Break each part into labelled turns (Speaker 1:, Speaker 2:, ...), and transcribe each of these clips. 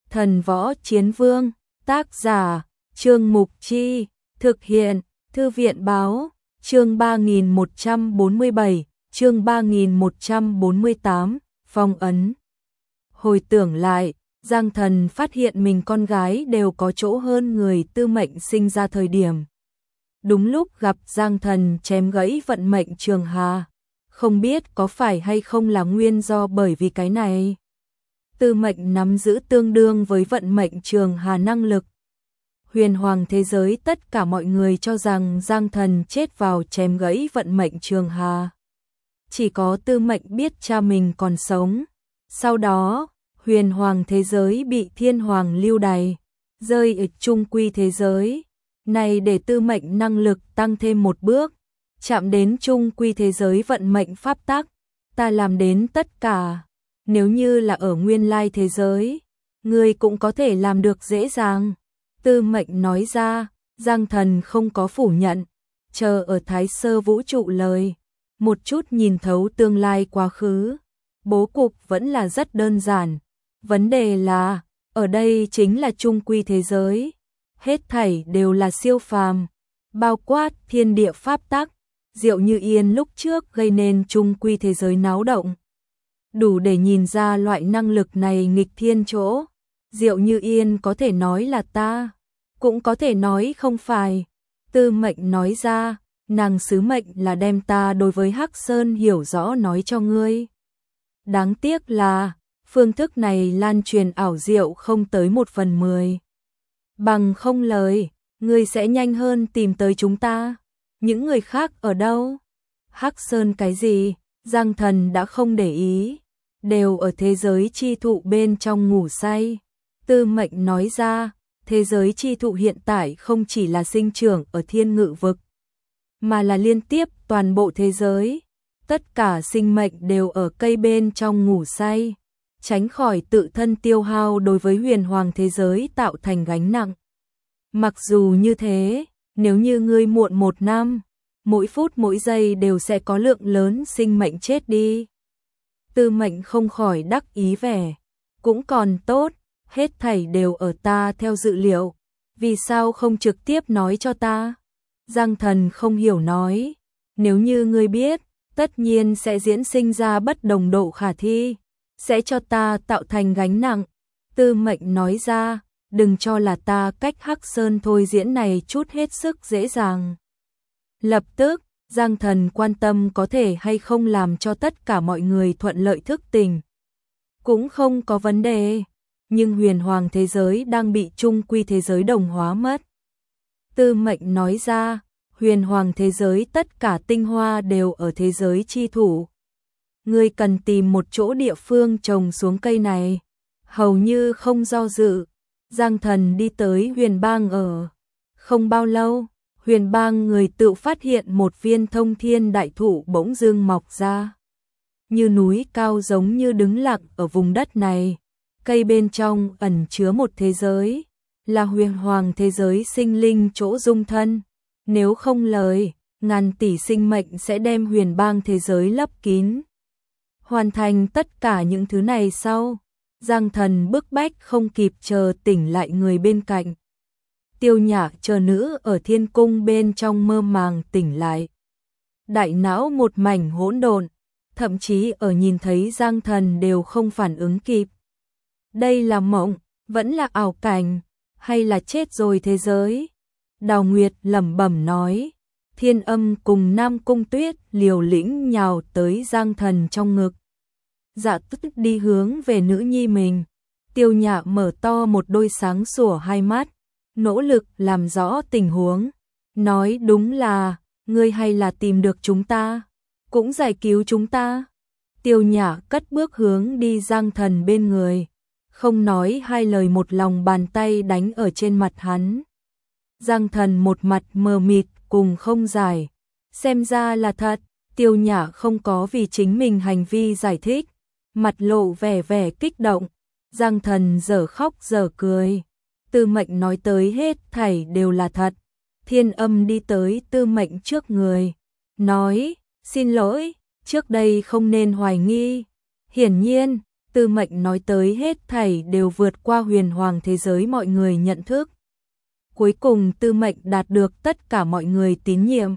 Speaker 1: Thần Võ Chiến Vương, tác giả, Trương Mục Chi, thực hiện, Thư viện Báo, chương 3147, chương 3148, phong ấn. Hồi tưởng lại, Giang Thần phát hiện mình con gái đều có chỗ hơn người Tư Mệnh sinh ra thời điểm. Đúng lúc gặp Giang Thần chém gãy vận mệnh Trường Hà, không biết có phải hay không là nguyên do bởi vì cái này. Tư Mệnh nắm giữ tương đương với vận mệnh Trường Hà năng lực. Huyền hoàng thế giới tất cả mọi người cho rằng Giang Thần chết vào chém gãy vận mệnh Trường Hà. Chỉ có Tư Mệnh biết cha mình còn sống. Sau đó, huyền hoàng thế giới bị thiên hoàng lưu đày, rơi ở trung quy thế giới. Này để Tư Mệnh năng lực tăng thêm một bước, chạm đến trung quy thế giới vận mệnh pháp tắc. Ta làm đến tất cả. Nếu như là ở nguyên lai thế giới, người cũng có thể làm được dễ dàng. Tư Mệnh nói ra, Giang Thần không có phủ nhận, chờ ở Thái Sơ vũ trụ lời, một chút nhìn thấu tương lai quá khứ. Bố cục vẫn là rất đơn giản, vấn đề là, ở đây chính là trung quy thế giới, hết thảy đều là siêu phàm, bao quát thiên địa pháp tắc. Diệu Như Yên lúc trước gây nên trung quy thế giới náo động, đủ để nhìn ra loại năng lực này nghịch thiên chỗ. Diệu Như Yên có thể nói là ta, cũng có thể nói không phải. Tư Mệnh nói ra, nàng sứ mệnh là đem ta đối với Hắc Sơn hiểu rõ nói cho ngươi. Đáng tiếc là, phương thức này lan truyền ảo diệu không tới 1/10. Bằng không lời, ngươi sẽ nhanh hơn tìm tới chúng ta. Những người khác ở đâu? Hắc Sơn cái gì? Giang Thần đã không để ý, đều ở thế giới chi thụ bên trong ngủ say. Tư Mệnh nói ra, thế giới chi thụ hiện tại không chỉ là sinh trưởng ở thiên ngự vực, mà là liên tiếp toàn bộ thế giới. Tất cả sinh mệnh đều ở cây bên trong ngủ say, tránh khỏi tự thân tiêu hao đối với huyền hoàng thế giới tạo thành gánh nặng. Mặc dù như thế, nếu như ngươi muộn 1 năm, mỗi phút mỗi giây đều sẽ có lượng lớn sinh mệnh chết đi. Tư Mệnh không khỏi đắc ý vẻ, cũng còn tốt, hết thảy đều ở ta theo dự liệu, vì sao không trực tiếp nói cho ta? Giang Thần không hiểu nói, nếu như ngươi biết, tất nhiên sẽ diễn sinh ra bất đồng độ khả thi, sẽ cho ta tạo thành gánh nặng. Tư Mệnh nói ra, đừng cho là ta cách Hắc Sơn thôi diễn này chút hết sức dễ dàng. Lập tức, Giang Thần quan tâm có thể hay không làm cho tất cả mọi người thuận lợi thức tỉnh. Cũng không có vấn đề, nhưng huyền hoàng thế giới đang bị trung quy thế giới đồng hóa mất. Tư Mệnh nói ra, huyền hoàng thế giới tất cả tinh hoa đều ở thế giới chi thủ. Ngươi cần tìm một chỗ địa phương trồng xuống cây này. Hầu như không do dự, Giang Thần đi tới Huyền Bang ở. Không bao lâu, Huyền Bang người tự phát hiện một viên thông thiên đại thụ bỗng dưng mọc ra. Như núi cao giống như đứng lặng ở vùng đất này. Cây bên trong ẩn chứa một thế giới, là huyền hoàng thế giới sinh linh chỗ dung thân. Nếu không lời, ngàn tỷ sinh mệnh sẽ đem Huyền Bang thế giới lấp kín. Hoàn thành tất cả những thứ này sau, Giang Thần bức bách không kịp chờ tỉnh lại người bên cạnh. Tiêu Nhã chờ nữ ở thiên cung bên trong mơ màng tỉnh lại. Đại não một mảnh hỗn độn, thậm chí ở nhìn thấy Giang Thần đều không phản ứng kịp. Đây là mộng, vẫn là ảo cảnh, hay là chết rồi thế giới? Đào Nguyệt lẩm bẩm nói. Thiên Âm cùng Nam Cung Tuyết liều lĩnh nhào tới Giang Thần trong ngực. Dạ tức đi hướng về nữ nhi mình. Tiêu Nhã mở to một đôi sáng sủa hai mắt, nỗ lực làm rõ tình huống. Nói đúng là, ngươi hay là tìm được chúng ta, cũng giải cứu chúng ta. Tiêu Nhã cất bước hướng đi Giang Thần bên người, không nói hai lời một lòng bàn tay đánh ở trên mặt hắn. Giang Thần một mặt mờ mịt cùng không giải, xem ra là thật. Tiêu Nhã không có vì chính mình hành vi giải thích, mặt lộ vẻ vẻ kích động. Giang Thần dở khóc dở cười. Tư Mệnh nói tới hết thảy đều là thật. Thiên Âm đi tới Tư Mệnh trước người, nói, xin lỗi, trước đây không nên hoài nghi. Hiển nhiên, Tư Mệnh nói tới hết thảy đều vượt qua huyền hoàng thế giới mọi người nhận thức. Cuối cùng Tư Mệnh đạt được tất cả mọi người tín nhiệm.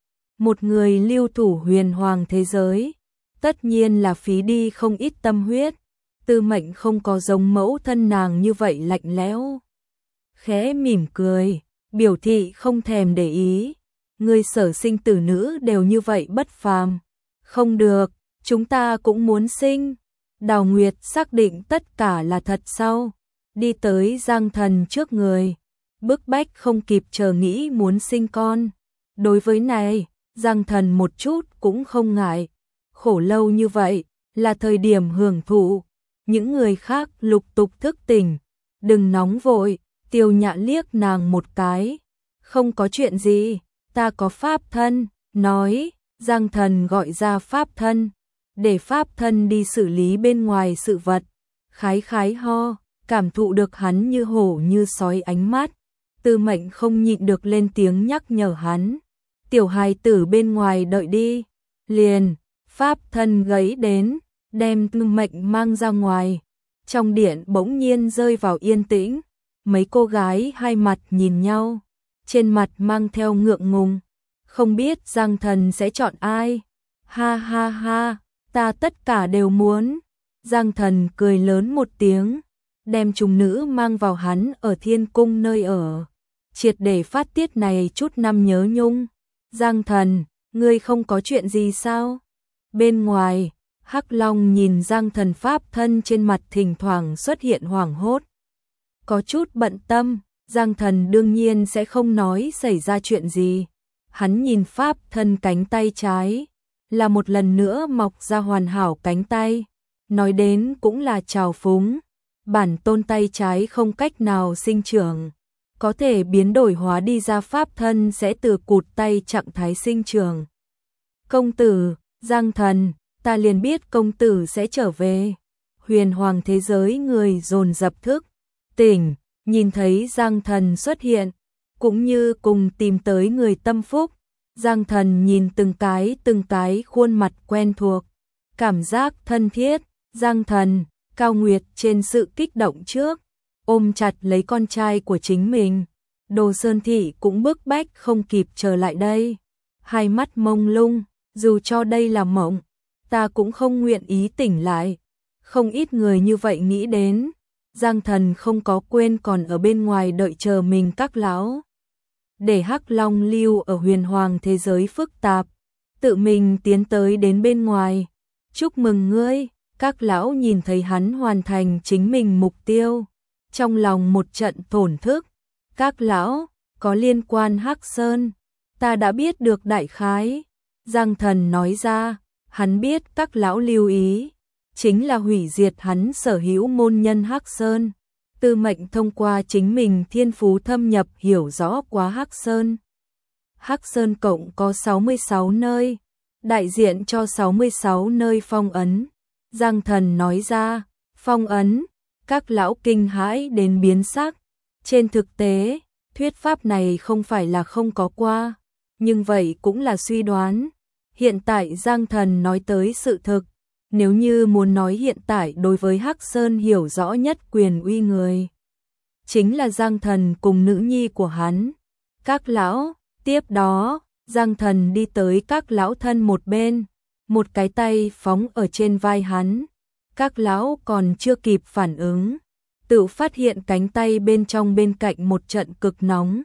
Speaker 1: Một người lưu thủ huyền hoàng thế giới, tất nhiên là phí đi không ít tâm huyết. Tư Mệnh không có giống mẫu thân nàng như vậy lạnh lẽo. Khẽ mỉm cười, biểu thị không thèm để ý. Người sở sinh tử nữ đều như vậy bất phàm. Không được, chúng ta cũng muốn sinh. Đào Nguyệt xác định tất cả là thật sau. Đi tới Giang Thần trước người. Bức bách không kịp chờ nghĩ muốn sinh con. Đối với này, Giang Thần một chút cũng không ngại. Khổ lâu như vậy, là thời điểm hưởng thụ. Những người khác lục tục thức tỉnh. Đừng nóng vội, Tiêu Nhã liếc nàng một cái. Không có chuyện gì, ta có pháp thân, nói. Giang Thần gọi ra pháp thân, để pháp thân đi xử lý bên ngoài sự vật. Khái khái ho, cảm thụ được hắn như hổ như sói ánh mắt. Tư Mệnh không nhịn được lên tiếng nhắc nhở hắn. Tiểu hài tử bên ngoài đợi đi. Liền, pháp thân gáy đến, đem Tư Mệnh mang ra ngoài. Trong điện bỗng nhiên rơi vào yên tĩnh. Mấy cô gái hai mặt nhìn nhau, trên mặt mang theo ngượng ngùng. Không biết Giang Thần sẽ chọn ai. Ha ha ha, ta tất cả đều muốn. Giang Thần cười lớn một tiếng, đem trùng nữ mang vào hắn ở thiên cung nơi ở. Triệt để phát tiết này chút năm nhớ nhung. Giang Thần, ngươi không có chuyện gì sao? Bên ngoài, Hắc Long nhìn Giang Thần pháp thân trên mặt thỉnh thoảng xuất hiện hoảng hốt. Có chút bận tâm, Giang Thần đương nhiên sẽ không nói xảy ra chuyện gì. Hắn nhìn pháp thân cánh tay trái, là một lần nữa mọc ra hoàn hảo cánh tay. Nói đến cũng là trào phúng, bản tôn tay trái không cách nào sinh trưởng. Có thể biến đổi hóa đi ra pháp thân sẽ từ cụt tay trạng thái sinh trưởng. Công tử, Giang Thần, ta liền biết công tử sẽ trở về. Huyền hoàng thế giới người dồn dập thức tỉnh, nhìn thấy Giang Thần xuất hiện, cũng như cùng tìm tới người tâm phúc. Giang Thần nhìn từng cái khuôn mặt quen thuộc, cảm giác thân thiết. Giang Thần, Cao Nguyệt trên sự kích động trước, ôm chặt lấy con trai của chính mình. Đồ Sơn Thị cũng bức bách không kịp trở lại đây. Hai mắt mông lung, dù cho đây là mộng, ta cũng không nguyện ý tỉnh lại. Không ít người như vậy nghĩ đến. Giang Thần không có quên còn ở bên ngoài đợi chờ mình các lão. Để Hắc Long lưu ở huyền hoàng thế giới phức tạp, tự mình tiến tới đến bên ngoài. Chúc mừng ngươi, các lão nhìn thấy hắn hoàn thành chính mình mục tiêu. Trong lòng một trận thổn thức, các lão, có liên quan Hắc Sơn, ta đã biết được đại khái. Giang Thần nói ra, hắn biết các lão lưu ý, chính là hủy diệt hắn sở hữu môn nhân Hắc Sơn. Tư Mệnh thông qua chính mình thiên phú thâm nhập hiểu rõ quá Hắc Sơn. Hắc Sơn cộng có 66 nơi, đại diện cho 66 nơi phong ấn. Giang Thần nói ra, phong ấn, các lão kinh hãi đến biến sắc. Trên thực tế, thuyết pháp này không phải là không có qua, nhưng vậy cũng là suy đoán. Hiện tại Giang Thần nói tới sự thực, nếu như muốn nói hiện tại đối với Hắc Sơn hiểu rõ nhất quyền uy người, chính là Giang Thần cùng nữ nhi của hắn. Các lão, tiếp đó, Giang Thần đi tới các lão thân một bên, một cái tay phóng ở trên vai hắn. Các lão còn chưa kịp phản ứng, tự phát hiện cánh tay bên trong bên cạnh một trận cực nóng.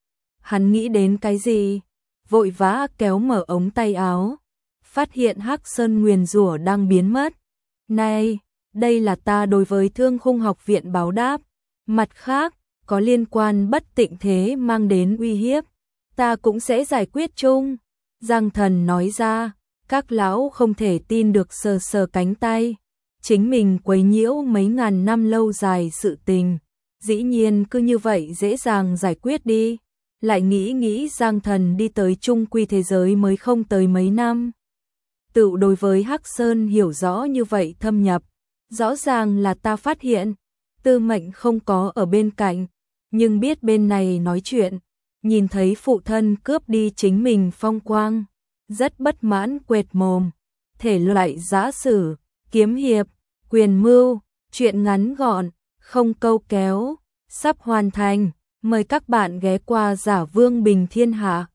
Speaker 1: Hắn nghĩ đến cái gì? Vội vã kéo mở ống tay áo, phát hiện Hắc Sơn nguyền rủa đang biến mất. Này, đây là ta đối với Thương Khung học viện báo đáp. Mặt khác, có liên quan bất tịnh thế mang đến uy hiếp, ta cũng sẽ giải quyết chung. Giang Thần nói ra, các lão không thể tin được sờ sờ cánh tay. Chính mình quấy nhiễu mấy ngàn năm lâu dài sự tình, dĩ nhiên cứ như vậy dễ dàng giải quyết đi. Lại nghĩ Giang Thần đi tới trung quy thế giới mới không tới mấy năm. Tự đối với Hắc Sơn hiểu rõ như vậy thâm nhập, rõ ràng là ta phát hiện. Tư Mệnh không có ở bên cạnh, nhưng biết bên này nói chuyện, nhìn thấy phụ thân cướp đi chính mình phong quang, rất bất mãn quệt mồm. Thể loại giã sử, kiếm hiệp, Quyền mưu, chuyện ngắn gọn, không câu kéo, sắp hoàn thành. Mời các bạn ghé qua Giả Vương Bình Thiên Hạ.